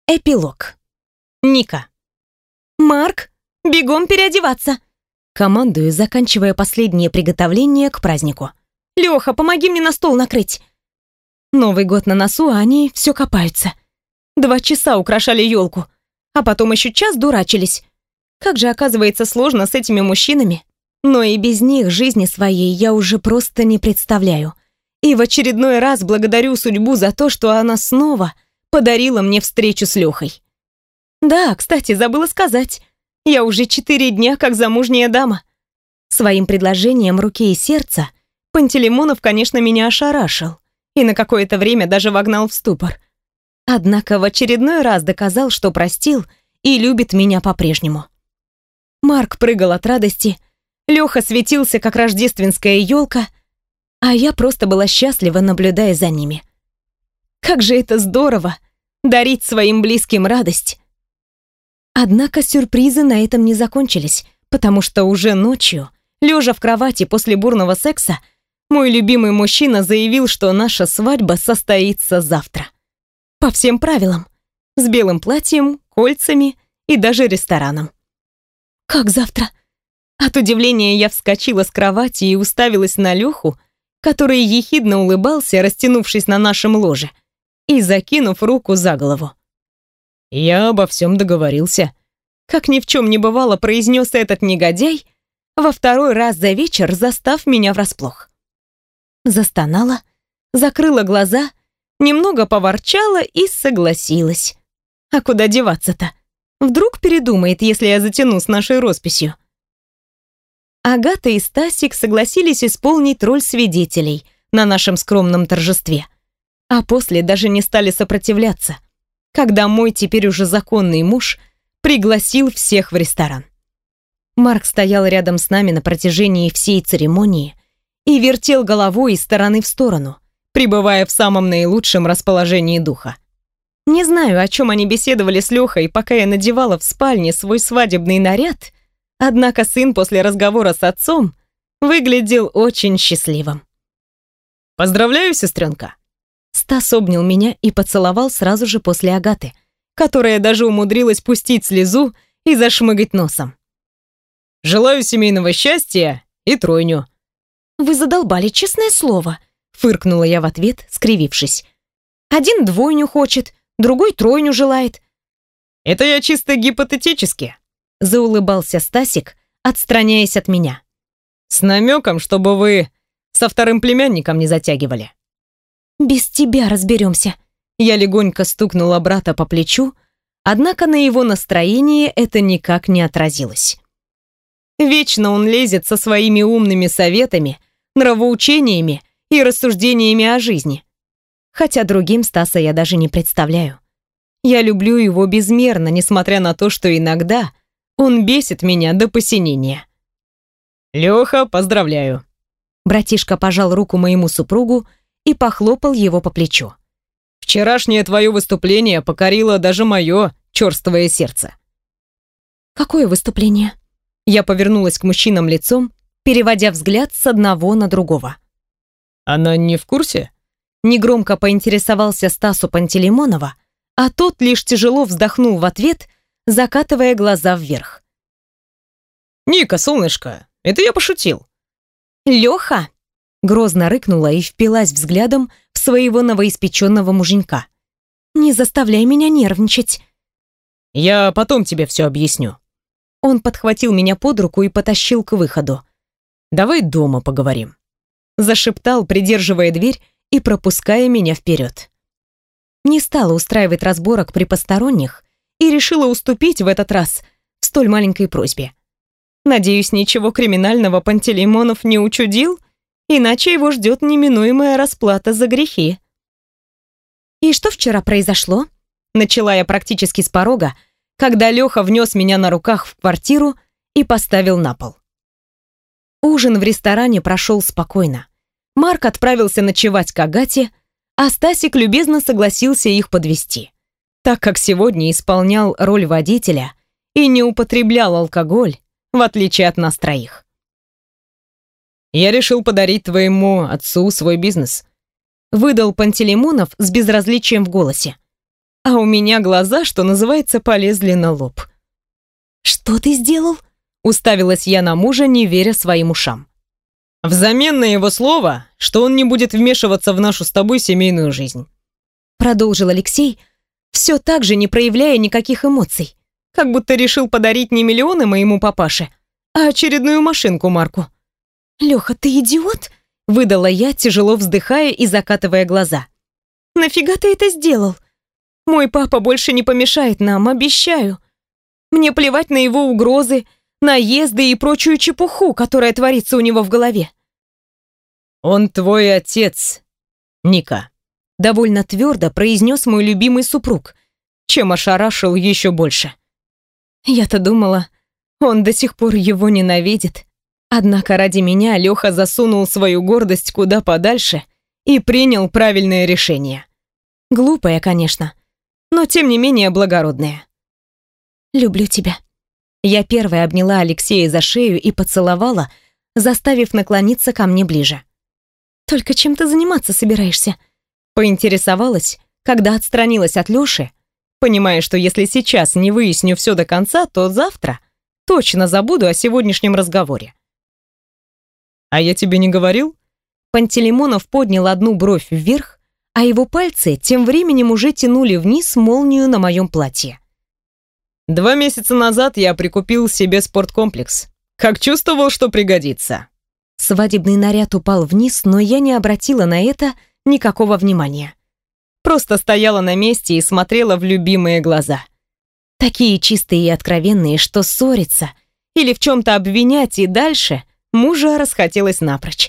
Эпилог. Ника. «Марк, бегом переодеваться!» Командую, заканчивая последнее приготовление к празднику. «Лёха, помоги мне на стол накрыть!» Новый год на носу, а они все копаются. 2 часа украшали елку, а потом еще час дурачились. Как же, оказывается, сложно с этими мужчинами. Но и без них жизни своей я уже просто не представляю. И в очередной раз благодарю судьбу за то, что она снова подарила мне встречу с Лёхой. Да, кстати, забыла сказать. Я уже 4 дня как замужняя дама. Своим предложением руки и сердца Пантелеймонов, конечно, меня ошарашил и на какое-то время даже вогнал в ступор. Однако в очередной раз доказал, что простил и любит меня по-прежнему. Марк прыгал от радости, Лёха светился, как рождественская елка, а я просто была счастлива, наблюдая за ними. Как же это здорово — дарить своим близким радость. Однако сюрпризы на этом не закончились, потому что уже ночью, лежа в кровати после бурного секса, мой любимый мужчина заявил, что наша свадьба состоится завтра. По всем правилам. С белым платьем, кольцами и даже рестораном. Как завтра? От удивления я вскочила с кровати и уставилась на Лёху, который ехидно улыбался, растянувшись на нашем ложе и закинув руку за голову. «Я обо всем договорился», — как ни в чем не бывало, произнес этот негодяй, во второй раз за вечер застав меня врасплох. Застонала, закрыла глаза, немного поворчала и согласилась. А куда деваться-то? Вдруг передумает, если я затяну с нашей росписью? Агата и Стасик согласились исполнить роль свидетелей на нашем скромном торжестве, а после даже не стали сопротивляться, когда мой теперь уже законный муж пригласил всех в ресторан. Марк стоял рядом с нами на протяжении всей церемонии и вертел головой из стороны в сторону, пребывая в самом наилучшем расположении духа. Не знаю, о чем они беседовали с Лёхой, пока я надевала в спальне свой свадебный наряд, однако сын после разговора с отцом выглядел очень счастливым. «Поздравляю, сестренка!» Стас обнял меня и поцеловал сразу же после Агаты, которая даже умудрилась пустить слезу и зашмыгать носом. «Желаю семейного счастья и тройню». «Вы задолбали, честное слово», — фыркнула я в ответ, скривившись. «Один двойню хочет, другой тройню желает». «Это я чисто гипотетически», — заулыбался Стасик, отстраняясь от меня. «С намеком, чтобы вы со вторым племянником не затягивали». «Без тебя разберемся». Я легонько стукнула брата по плечу, однако на его настроение это никак не отразилось. Вечно он лезет со своими умными советами, нравоучениями и рассуждениями о жизни. Хотя другим Стаса я даже не представляю. Я люблю его безмерно, несмотря на то, что иногда он бесит меня до посинения. «Лёха, поздравляю». Братишка пожал руку моему супругу и похлопал его по плечу. «Вчерашнее твое выступление покорило даже мое черствое сердце». «Какое выступление?» Я повернулась к мужчинам лицом, переводя взгляд с одного на другого. «Она не в курсе?» Негромко поинтересовался Стасу Пантелеймонова, а тот лишь тяжело вздохнул в ответ, закатывая глаза вверх. «Ника, солнышко, это я пошутил». «Лёха!» Грозно рыкнула и впилась взглядом в своего новоиспеченного муженька. «Не заставляй меня нервничать». «Я потом тебе все объясню». Он подхватил меня под руку и потащил к выходу. «Давай дома поговорим», — зашептал, придерживая дверь и пропуская меня вперед. Не стала устраивать разборок при посторонних и решила уступить в этот раз в столь маленькой просьбе. Надеюсь, ничего криминального Пантелеймонов не учудил, иначе его ждет неминуемая расплата за грехи. «И что вчера произошло?» Начала я практически с порога, когда Лёха внес меня на руках в квартиру и поставил на пол. Ужин в ресторане прошел спокойно. Марк отправился ночевать к Агате, а Стасик любезно согласился их подвезти, так как сегодня исполнял роль водителя и не употреблял алкоголь, в отличие от нас троих. «Я решил подарить твоему отцу свой бизнес», выдал Пантелеймонов с безразличием в голосе. а у меня глаза, что называется, полезли на лоб. «Что ты сделал?» — уставилась я на мужа, не веря своим ушам. Взамен на его слово, что он не будет вмешиваться в нашу с тобой семейную жизнь. Продолжил Алексей, все так же не проявляя никаких эмоций, как будто решил подарить не миллионы моему папаше, а очередную машинку Марку. «Леха, ты идиот?» — выдала я, тяжело вздыхая и закатывая глаза. «Нафига ты это сделал? Мой папа больше не помешает нам, обещаю. Мне плевать на его угрозы, наезды и прочую чепуху, которая творится у него в голове». «Он твой отец, Ника», — довольно твердо произнес мой любимый супруг, чем ошарашил еще больше. Я-то думала, он до сих пор его ненавидит. Однако ради меня Леха засунул свою гордость куда подальше и принял правильное решение. Глупое, конечно, но тем не менее благородное. «Люблю тебя». Я первой обняла Алексея за шею и поцеловала, заставив наклониться ко мне ближе. «Только чем ты заниматься собираешься?» Поинтересовалась, когда отстранилась от Лёши, понимая, что если сейчас не выясню все до конца, то завтра точно забуду о сегодняшнем разговоре. «А я тебе не говорил?» Пантелеймонов поднял одну бровь вверх, а его пальцы тем временем уже тянули вниз молнию на моем платье. 2 месяца назад я прикупил себе спорткомплекс. Как чувствовал, что пригодится. Свадебный наряд упал вниз, но я не обратила на это никакого внимания. Просто стояла на месте и смотрела в любимые глаза. Такие чистые и откровенные, что ссориться или в чем-то обвинять и дальше мужа расхотелось напрочь.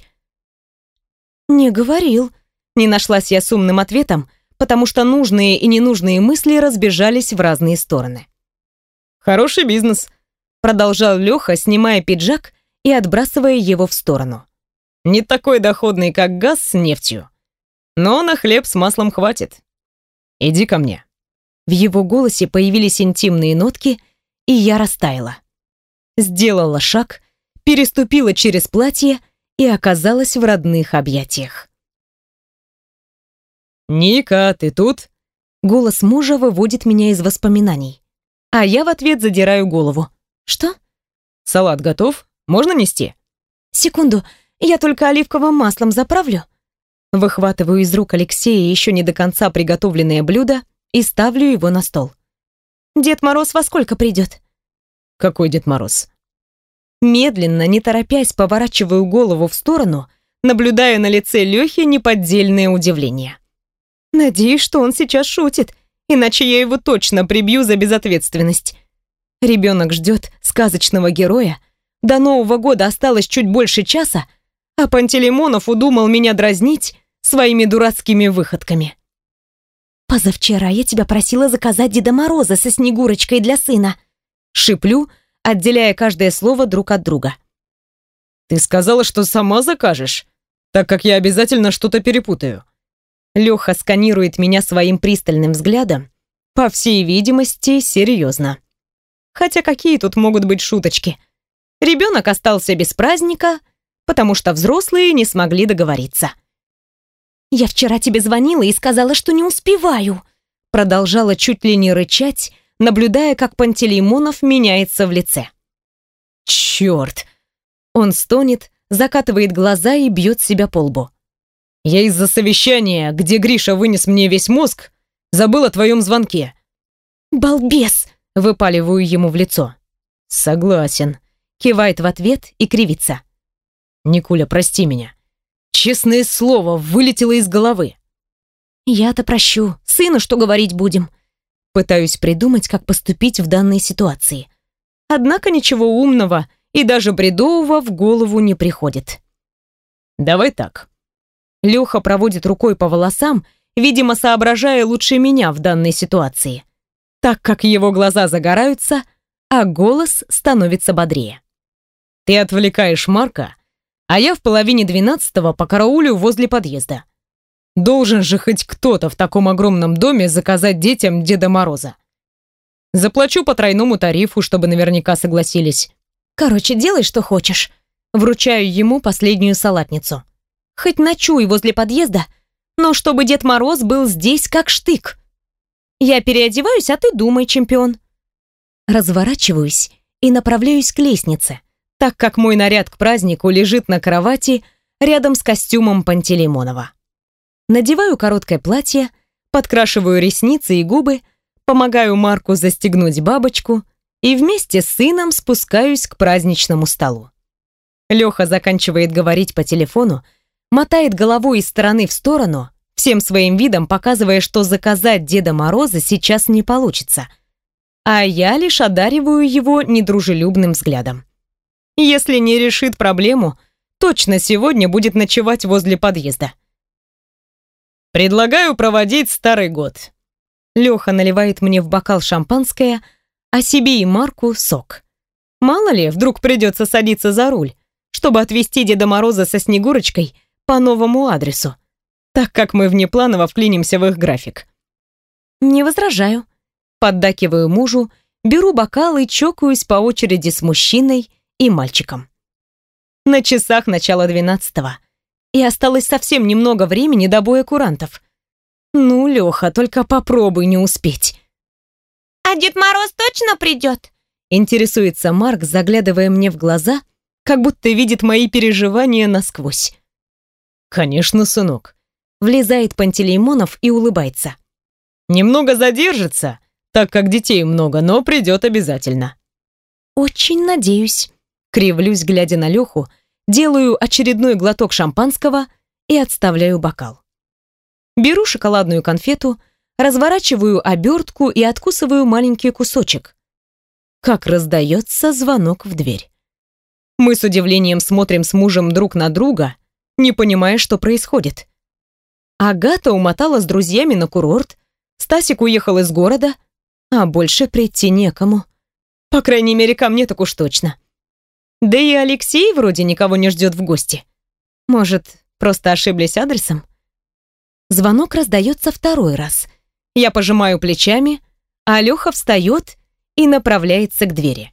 «Не говорил», — не нашлась я с умным ответом, потому что нужные и ненужные мысли разбежались в разные стороны. «Хороший бизнес», — продолжал Леха, снимая пиджак и отбрасывая его в сторону. «Не такой доходный, как газ с нефтью. Но на хлеб с маслом хватит. Иди ко мне». В его голосе появились интимные нотки, и я растаяла. Сделала шаг, переступила через платье и оказалась в родных объятиях. «Ника, ты тут?» Голос мужа выводит меня из воспоминаний. А я в ответ задираю голову. «Что?» «Салат готов? Можно нести?» «Секунду, я только оливковым маслом заправлю». Выхватываю из рук Алексея еще не до конца приготовленное блюдо и ставлю его на стол. «Дед Мороз во сколько придет?» «Какой Дед Мороз?» Медленно, не торопясь, поворачиваю голову в сторону, наблюдая на лице Лехи неподдельное удивление. Надеюсь, что он сейчас шутит, иначе я его точно прибью за безответственность. Ребенок ждет сказочного героя, до Нового года осталось чуть больше часа, а Пантелеймонов удумал меня дразнить своими дурацкими выходками. «Позавчера я тебя просила заказать Деда Мороза со Снегурочкой для сына», шиплю, отделяя каждое слово друг от друга. «Ты сказала, что сама закажешь, так как я обязательно что-то перепутаю». Леха сканирует меня своим пристальным взглядом, по всей видимости, серьезно. Хотя какие тут могут быть шуточки? Ребенок остался без праздника, потому что взрослые не смогли договориться. «Я вчера тебе звонила и сказала, что не успеваю», продолжала чуть ли не рычать, наблюдая, как Пантелеймонов меняется в лице. «Черт!» Он стонет, закатывает глаза и бьет себя по лбу. «Я из-за совещания, где Гриша вынес мне весь мозг, забыл о твоем звонке». «Балбес!» — выпаливаю ему в лицо. «Согласен», — кивает в ответ и кривится. «Никуля, прости меня. Честное слово, вылетело из головы». «Я-то прощу. Сыну что говорить будем?» Пытаюсь придумать, как поступить в данной ситуации. Однако ничего умного и даже бредового в голову не приходит. «Давай так». Леха проводит рукой по волосам, видимо, соображая лучше меня в данной ситуации, так как его глаза загораются, а голос становится бодрее. «Ты отвлекаешь Марка, а я в 11:30 покараулю возле подъезда. Должен же хоть кто-то в таком огромном доме заказать детям Деда Мороза. Заплачу по тройному тарифу, чтобы наверняка согласились». «Короче, делай, что хочешь». Вручаю ему последнюю салатницу. «Хоть ночуй возле подъезда, но чтобы Дед Мороз был здесь как штык». Я переодеваюсь, а ты думай, чемпион. Разворачиваюсь и направляюсь к лестнице, так как мой наряд к празднику лежит на кровати рядом с костюмом Пантелеймонова. Надеваю короткое платье, подкрашиваю ресницы и губы, помогаю Марку застегнуть бабочку и вместе с сыном спускаюсь к праздничному столу. Леха заканчивает говорить по телефону, мотает головой из стороны в сторону, всем своим видом показывая, что заказать Деда Мороза сейчас не получится, а я лишь одариваю его недружелюбным взглядом. Если не решит проблему, точно сегодня будет ночевать возле подъезда. «Предлагаю проводить Старый год». Леха наливает мне в бокал шампанское, а себе и Марку сок. Мало ли, вдруг придется садиться за руль, чтобы отвезти Деда Мороза со Снегурочкой по новому адресу, так как мы внепланово вклинимся в их график. Не возражаю. Поддакиваю мужу, беру бокал и чокаюсь по очереди с мужчиной и мальчиком. На часах начало 12-го, и осталось совсем немного времени до боя курантов. Ну, Леха, только попробуй не успеть. «А Дед Мороз точно придет?» Интересуется Марк, заглядывая мне в глаза, как будто видит мои переживания насквозь. «Конечно, сынок». Влезает Пантелеймонов и улыбается. «Немного задержится, так как детей много, но придет обязательно». «Очень надеюсь». Кривлюсь, глядя на Леху, делаю очередной глоток шампанского и отставляю бокал. Беру шоколадную конфету, разворачиваю обертку и откусываю маленький кусочек. Как раздается звонок в дверь. Мы с удивлением смотрим с мужем друг на друга, не понимая, что происходит. Агата умотала с друзьями на курорт, Стасик уехал из города, а больше прийти некому. По крайней мере, ко мне так уж точно. Да и Алексей вроде никого не ждет в гости. Может, просто ошиблись адресом? Звонок раздается второй раз. Я пожимаю плечами, а Леха встает и направляется к двери.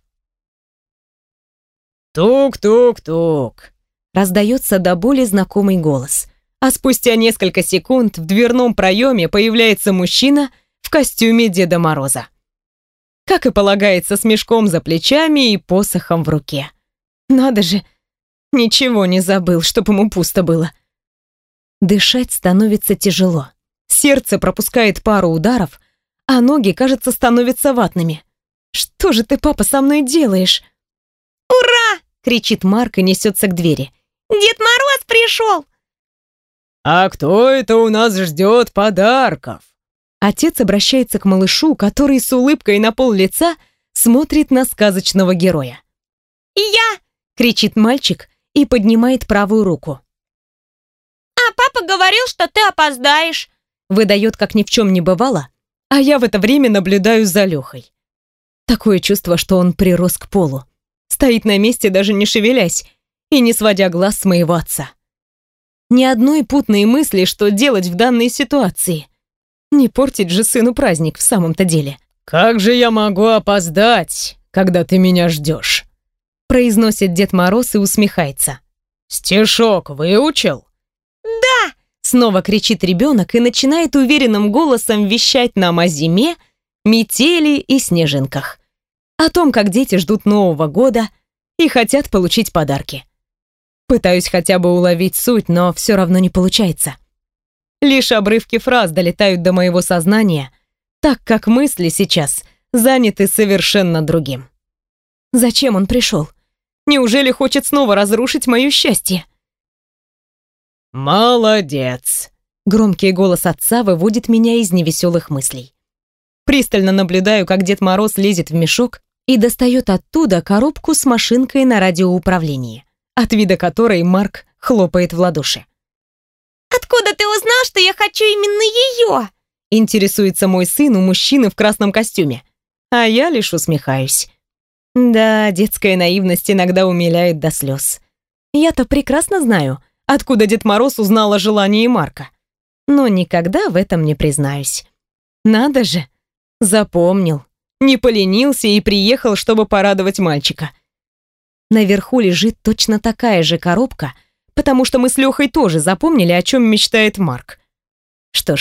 «Тук-тук-тук», раздается до боли знакомый голос, а спустя несколько секунд в дверном проеме появляется мужчина в костюме Деда Мороза. Как и полагается, с мешком за плечами и посохом в руке. Надо же, ничего не забыл, чтоб ему пусто было. Дышать становится тяжело. Сердце пропускает пару ударов, а ноги, кажется, становятся ватными. «Что же ты, папа, со мной делаешь?» «Ура!» — кричит Марк и несется к двери. «Дед Мороз пришел!» «А кто это у нас ждет подарков?» Отец обращается к малышу, который с улыбкой на пол лица смотрит на сказочного героя. «Я!» — кричит мальчик и поднимает правую руку. «А папа говорил, что ты опоздаешь!» Выдает, как ни в чем не бывало, а я в это время наблюдаю за Лехой. Такое чувство, что он прирос к полу. Стоит на месте, даже не шевелясь, и не сводя глаз с моего отца. Ни одной путной мысли, что делать в данной ситуации. Не портить же сыну праздник в самом-то деле. «Как же я могу опоздать, когда ты меня ждешь?» Произносит Дед Мороз и усмехается. «Стишок выучил?» «Да!» Снова кричит ребенок и начинает уверенным голосом вещать нам о зиме, метели и снежинках. О том, как дети ждут Нового года и хотят получить подарки. Пытаюсь хотя бы уловить суть, но все равно не получается. Лишь обрывки фраз долетают до моего сознания, так как мысли сейчас заняты совершенно другим. Зачем он пришел? Неужели хочет снова разрушить мое счастье? «Молодец!» Громкий голос отца выводит меня из невеселых мыслей. Пристально наблюдаю, как Дед Мороз лезет в мешок и достает оттуда коробку с машинкой на радиоуправлении, от вида которой Марк хлопает в ладоши. «Откуда ты узнал, что я хочу именно ее?» Интересуется мой сын у мужчины в красном костюме, а я лишь усмехаюсь. Да, детская наивность иногда умиляет до слез. Я-то прекрасно знаю, откуда Дед Мороз узнал о желании Марка, но никогда в этом не признаюсь. Надо же, запомнил, не поленился и приехал, чтобы порадовать мальчика. Наверху лежит точно такая же коробка, потому что мы с Лехой тоже запомнили, о чем мечтает Марк. Что ж,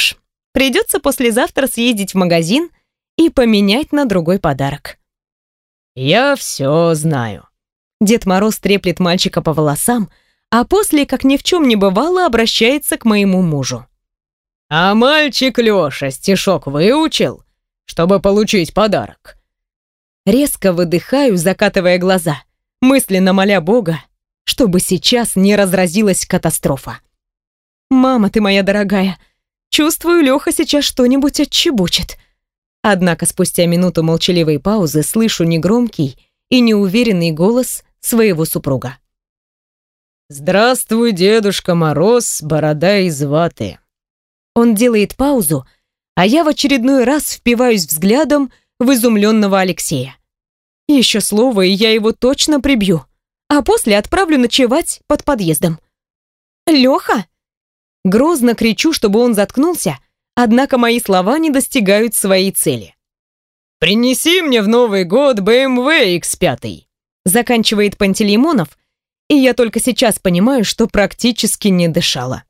Придется послезавтра съездить в магазин и поменять на другой подарок. Я все знаю. Дед Мороз треплет мальчика по волосам, а после, как ни в чем не бывало, обращается к моему мужу. А мальчик Лёша стишок выучил, чтобы получить подарок? Резко выдыхаю, закатывая глаза, мысленно моля Бога, чтобы сейчас не разразилась катастрофа. «Мама ты моя дорогая, чувствую, Лёха сейчас что-нибудь отчебучит». Однако спустя минуту молчаливой паузы слышу негромкий и неуверенный голос своего супруга. «Здравствуй, Дедушка Мороз, борода из ваты». Он делает паузу, а я в очередной раз впиваюсь взглядом в изумленного Алексея. Еще слово, и я его точно прибью, а после отправлю ночевать под подъездом. «Лёха!» Грозно кричу, чтобы он заткнулся, однако мои слова не достигают своей цели. «Принеси мне в Новый год BMW X5», заканчивает Пантелеймонов, и я только сейчас понимаю, что практически не дышала.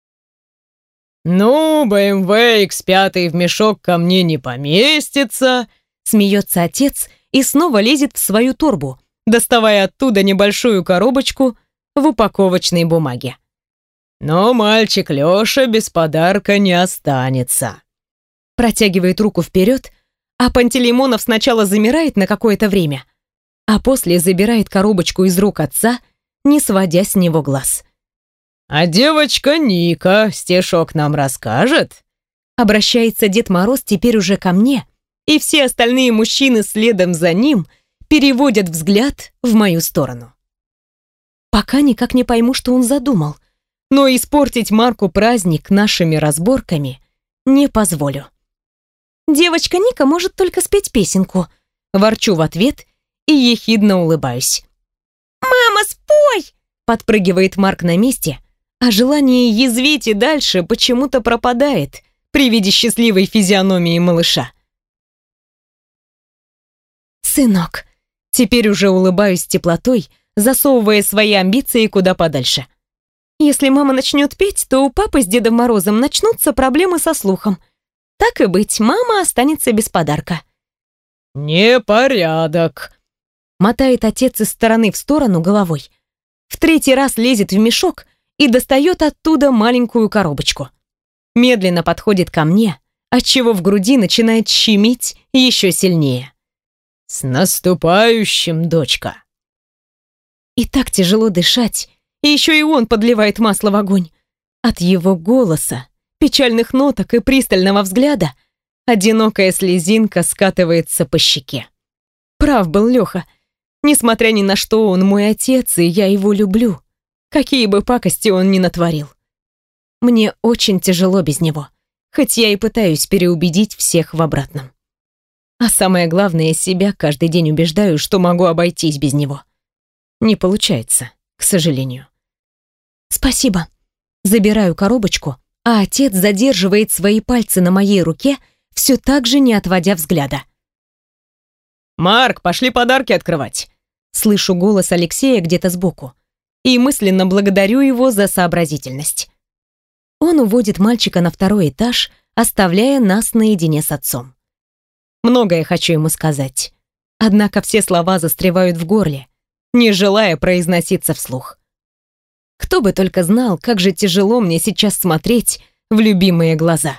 «Ну, BMW X5 в мешок ко мне не поместится», смеется отец и снова лезет в свою торбу, доставая оттуда небольшую коробочку в упаковочной бумаге. «Но мальчик Лёша без подарка не останется». Протягивает руку вперед, а Пантелеймонов сначала замирает на какое-то время, а после забирает коробочку из рук отца, не сводя с него глаз. «А девочка Ника стишок нам расскажет?» Обращается Дед Мороз теперь уже ко мне, и все остальные мужчины следом за ним переводят взгляд в мою сторону. Пока никак не пойму, что он задумал, но испортить Марку праздник нашими разборками не позволю. «Девочка Ника может только спеть песенку», ворчу в ответ и ехидно улыбаюсь. «Мама, спой!» подпрыгивает Марк на месте, а желание язвить и дальше почему-то пропадает при виде счастливой физиономии малыша. «Сынок», теперь уже улыбаюсь с теплотой, засовывая свои амбиции куда подальше. «Если мама начнет петь, то у папы с Дедом Морозом начнутся проблемы со слухом. Так и быть, мама останется без подарка». «Непорядок», мотает отец из стороны в сторону головой. В третий раз лезет в мешок и достает оттуда маленькую коробочку. Медленно подходит ко мне, отчего в груди начинает щемить еще сильнее. «С наступающим, дочка!» И так тяжело дышать, и еще и он подливает масло в огонь. От его голоса, печальных ноток и пристального взгляда одинокая слезинка скатывается по щеке. Прав был Леха. Несмотря ни на что, он мой отец, и я его люблю. Какие бы пакости он ни натворил. Мне очень тяжело без него, хоть я и пытаюсь переубедить всех в обратном. А самое главное, себя каждый день убеждаю, что могу обойтись без него. Не получается, к сожалению. «Спасибо». Забираю коробочку, а отец задерживает свои пальцы на моей руке, все так же не отводя взгляда. «Марк, пошли подарки открывать!» Слышу голос Алексея где-то сбоку и мысленно благодарю его за сообразительность. Он уводит мальчика на второй этаж, оставляя нас наедине с отцом. Многое хочу ему сказать, однако все слова застревают в горле, не желая произноситься вслух. Кто бы только знал, как же тяжело мне сейчас смотреть в любимые глаза.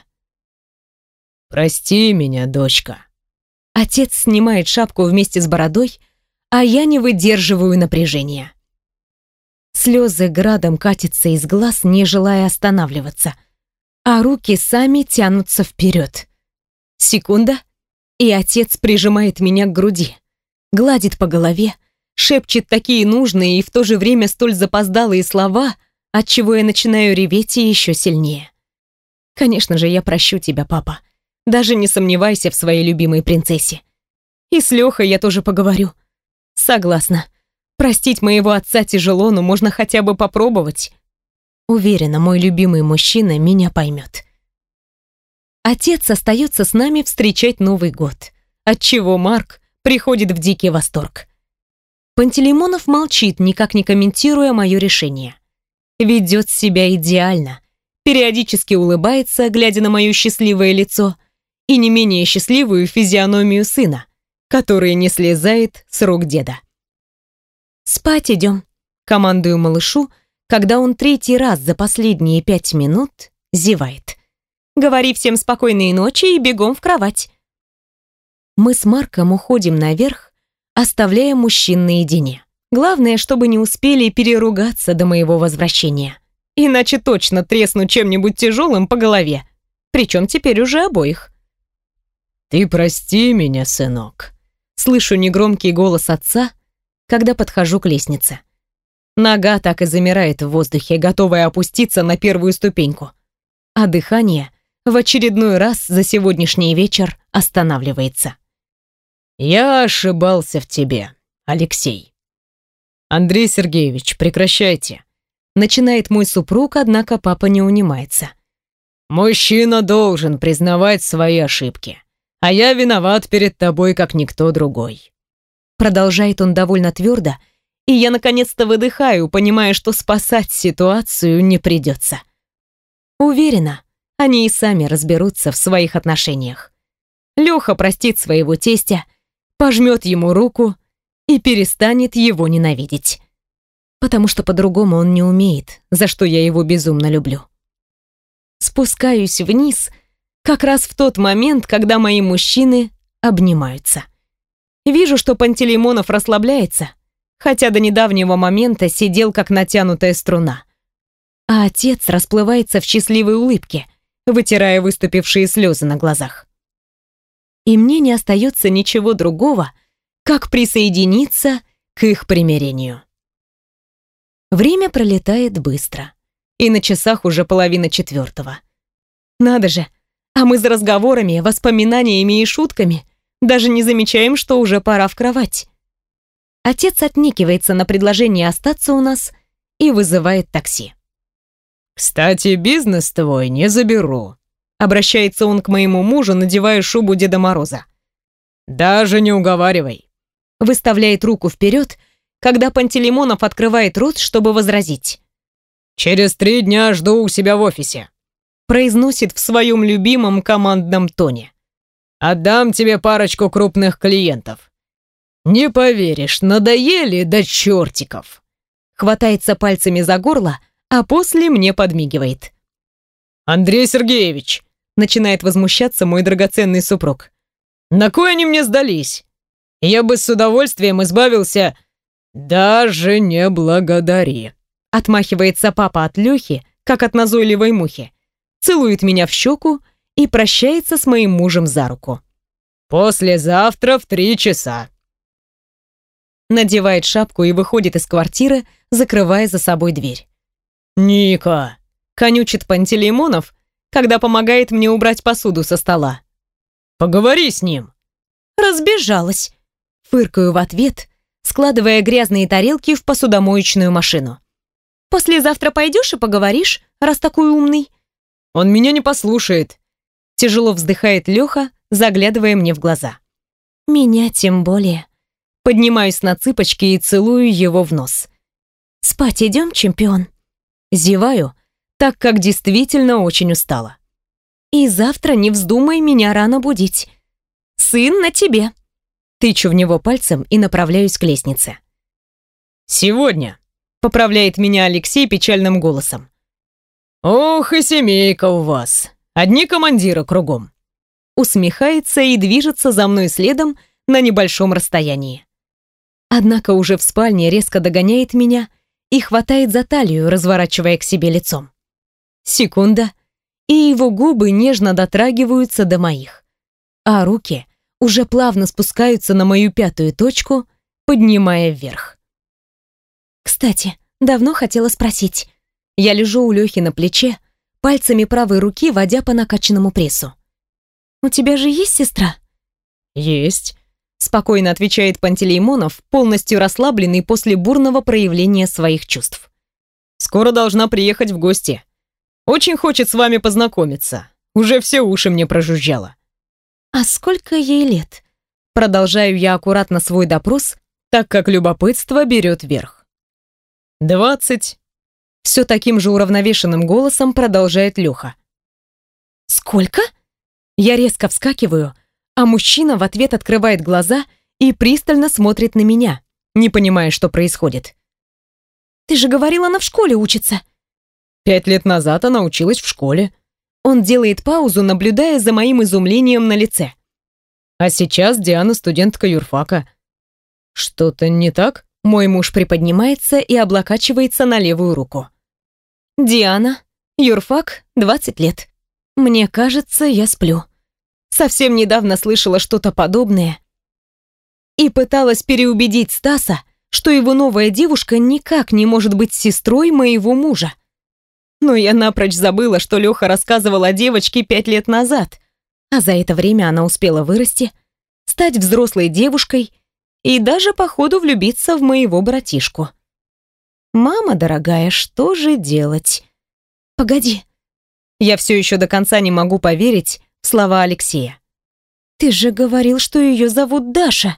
«Прости меня, дочка». Отец снимает шапку вместе с бородой, а я не выдерживаю напряжения. Слезы градом катятся из глаз, не желая останавливаться, а руки сами тянутся вперед. Секунда, и отец прижимает меня к груди, гладит по голове, шепчет такие нужные и в то же время столь запоздалые слова, отчего я начинаю реветь и еще сильнее. «Конечно же, я прощу тебя, папа. Даже не сомневайся в своей любимой принцессе. И с Лехой я тоже поговорю. Согласна. Простить моего отца тяжело, но можно хотя бы попробовать. Уверена, мой любимый мужчина меня поймет». Отец остается с нами встречать Новый год, отчего Марк приходит в дикий восторг. Пантелеймонов молчит, никак не комментируя мое решение. Ведет себя идеально, периодически улыбается, глядя на мое счастливое лицо, и не менее счастливую физиономию сына, который не слезает с рук деда. «Спать идем», — командую малышу, когда он третий раз за последние 5 минут зевает. «Говори всем спокойной ночи и бегом в кровать». Мы с Марком уходим наверх, оставляя мужчин наедине. Главное, чтобы не успели переругаться до моего возвращения. Иначе точно тресну чем-нибудь тяжелым по голове. Причем теперь уже обоих. «Ты прости меня, сынок», — слышу негромкий голос отца, когда подхожу к лестнице. Нога так и замирает в воздухе, готовая опуститься на первую ступеньку. А дыхание в очередной раз за сегодняшний вечер останавливается. «Я ошибался в тебе, Алексей». «Андрей Сергеевич, прекращайте», — начинает мой супруг, однако папа не унимается. «Мужчина должен признавать свои ошибки, а я виноват перед тобой, как никто другой». Продолжает он довольно твердо, и я наконец-то выдыхаю, понимая, что спасать ситуацию не придется. Уверена, они и сами разберутся в своих отношениях. Леха простит своего тестя, пожмет ему руку и перестанет его ненавидеть. Потому что по-другому он не умеет, за что я его безумно люблю. Спускаюсь вниз как раз в тот момент, когда мои мужчины обнимаются. Вижу, что Пантелеймонов расслабляется, хотя до недавнего момента сидел как натянутая струна. А отец расплывается в счастливой улыбке, вытирая выступившие слезы на глазах. И мне не остается ничего другого, как присоединиться к их примирению. Время пролетает быстро, и на часах уже 3:30. Надо же, а мы за разговорами, воспоминаниями и шутками даже не замечаем, что уже пора в кровать. Отец отнекивается на предложение остаться у нас и вызывает такси. «Кстати, бизнес твой не заберу», — обращается он к моему мужу, надевая шубу Деда Мороза. «Даже не уговаривай», — выставляет руку вперед, когда Пантелеймонов открывает рот, чтобы возразить. «Через 3 дня жду у себя в офисе», — произносит в своем любимом командном тоне. «Отдам тебе парочку крупных клиентов. Не поверишь, надоели до чертиков». Хватается пальцами за горло, а после мне подмигивает. «Андрей Сергеевич», — начинает возмущаться мой драгоценный супруг, «на кой они мне сдались? Я бы с удовольствием избавился...» «Даже не благодари», — отмахивается папа от Лехи, как от назойливой мухи, целует меня в щеку и прощается с моим мужем за руку. «Послезавтра в 3 часа». Надевает шапку и выходит из квартиры, закрывая за собой дверь. «Ника!» — конючит Пантелеймонов, когда помогает мне убрать посуду со стола. «Поговори с ним!» «Разбежалась!» — фыркаю в ответ, складывая грязные тарелки в посудомоечную машину. «Послезавтра пойдешь и поговоришь, раз такой умный?» «Он меня не послушает!» — тяжело вздыхает Леха, заглядывая мне в глаза. «Меня тем более». Поднимаюсь на цыпочки и целую его в нос. «Спать идем, чемпион?» Зеваю, так как действительно очень устала. «И завтра не вздумай меня рано будить. Сын на тебе!» Тычу в него пальцем и направляюсь к лестнице. «Сегодня!» — поправляет меня Алексей печальным голосом. «Ох и семейка у вас! Одни командиры кругом!» Усмехается и движется за мной следом на небольшом расстоянии. Однако уже в спальне резко догоняет меня и хватает за талию, разворачивая к себе лицом. Секунда, и его губы нежно дотрагиваются до моих, а руки уже плавно спускаются на мою 5-ю точку, поднимая вверх. Кстати, давно хотела спросить. Я лежу у Лехи на плече, пальцами правой руки водя по накачанному прессу. «У тебя же есть сестра?» «Есть», — спокойно отвечает Пантелеймонов, полностью расслабленный после бурного проявления своих чувств. «Скоро должна приехать в гости. Очень хочет с вами познакомиться. Уже все уши мне прожужжало». «А сколько ей лет?» Продолжаю я аккуратно свой допрос, так как любопытство берет верх. 20. Все таким же уравновешенным голосом продолжает Леха. «Сколько?» Я резко вскакиваю, а мужчина в ответ открывает глаза и пристально смотрит на меня, не понимая, что происходит. «Ты же говорила, она в школе учится». 5 лет назад она училась в школе. Он делает паузу, наблюдая за моим изумлением на лице. А сейчас Диана студентка юрфака. Что-то не так? Мой муж приподнимается и облокачивается на левую руку. Диана, юрфак, 20 лет. Мне кажется, я сплю. Совсем недавно слышала что-то подобное и пыталась переубедить Стаса, что его новая девушка никак не может быть сестрой моего мужа. Но я напрочь забыла, что Леха рассказывал о девочке 5 лет назад, а за это время она успела вырасти, стать взрослой девушкой и даже походу влюбиться в моего братишку. Мама дорогая, что же делать? Погоди. Я все еще до конца не могу поверить в слова Алексея. Ты же говорил, что ее зовут Даша.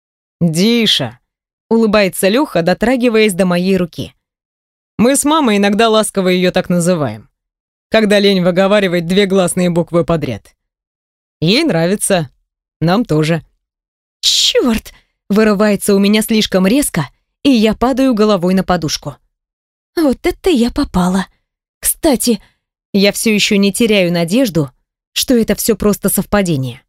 Диша, улыбается Леха, дотрагиваясь до моей руки. Мы с мамой иногда ласково ее так называем, когда лень выговаривать 2 гласные буквы подряд. Ей нравится, нам тоже. Черт! Вырывается у меня слишком резко, и я падаю головой на подушку. Вот это я попала. Кстати, я все еще не теряю надежду, что это все просто совпадение.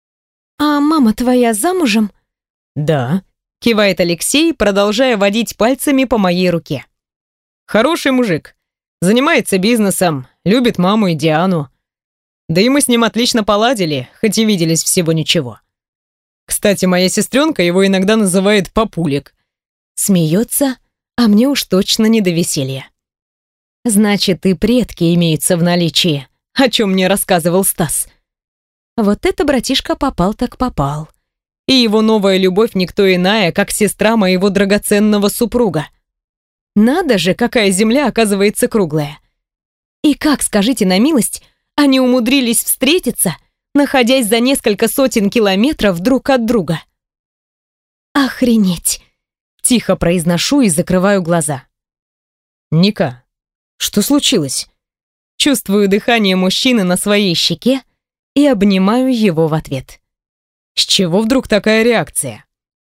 А мама твоя замужем? Да, кивает Алексей, продолжая водить пальцами по моей руке. Хороший мужик. Занимается бизнесом, любит маму и Диану. Да и мы с ним отлично поладили, хоть и виделись всего ничего. Кстати, моя сестренка его иногда называет Папулик. Смеется, а мне уж точно не до веселья. Значит, и предки имеются в наличии, о чем мне рассказывал Стас. Вот это братишка попал так попал. И его новая любовь никто иная, как сестра моего драгоценного супруга. Надо же, какая земля оказывается круглая. И как, скажите на милость, они умудрились встретиться, находясь за несколько сотен километров друг от друга? Охренеть! Тихо произношу и закрываю глаза. Ника, что случилось? Чувствую дыхание мужчины на своей щеке и обнимаю его в ответ. С чего вдруг такая реакция?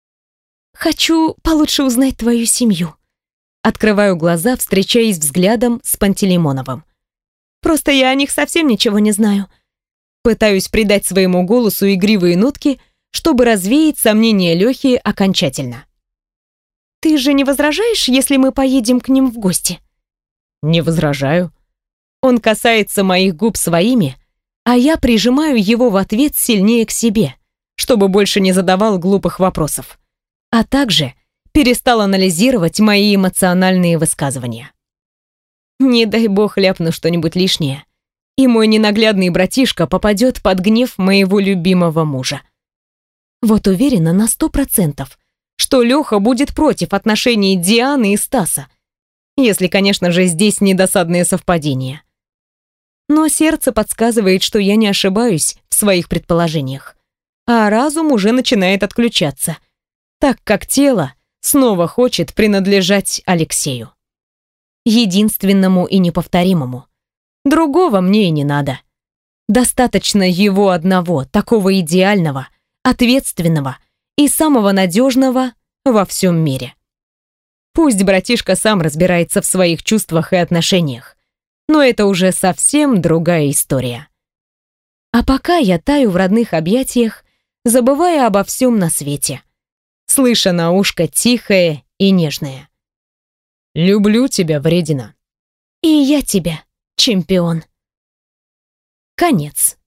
Хочу получше узнать твою семью. Открываю глаза, встречаясь взглядом с Пантелеймоновым. Просто я о них совсем ничего не знаю. Пытаюсь придать своему голосу игривые нотки, чтобы развеять сомнения Лёхи окончательно. Ты же не возражаешь, если мы поедем к ним в гости? Не возражаю. Он касается моих губ своими, а я прижимаю его в ответ сильнее к себе, чтобы больше не задавал глупых вопросов, а также перестал анализировать мои эмоциональные высказывания. Не дай бог ляпну что-нибудь лишнее, и мой ненаглядный братишка попадет под гнев моего любимого мужа. Вот уверена на 100%, что Леха будет против отношений Дианы и Стаса, если, конечно же, здесь не досадное совпадение. Но сердце подсказывает, что я не ошибаюсь в своих предположениях, а разум уже начинает отключаться, так как тело снова хочет принадлежать Алексею. Единственному и неповторимому. Другого мне и не надо. Достаточно его одного, такого идеального, ответственного и самого надежного во всем мире. Пусть братишка сам разбирается в своих чувствах и отношениях, но это уже совсем другая история. А пока я таю в родных объятиях, забывая обо всем на свете, слыша на ушко тихое и нежное: «Люблю тебя, вредина». «И я тебя, чемпион». Конец.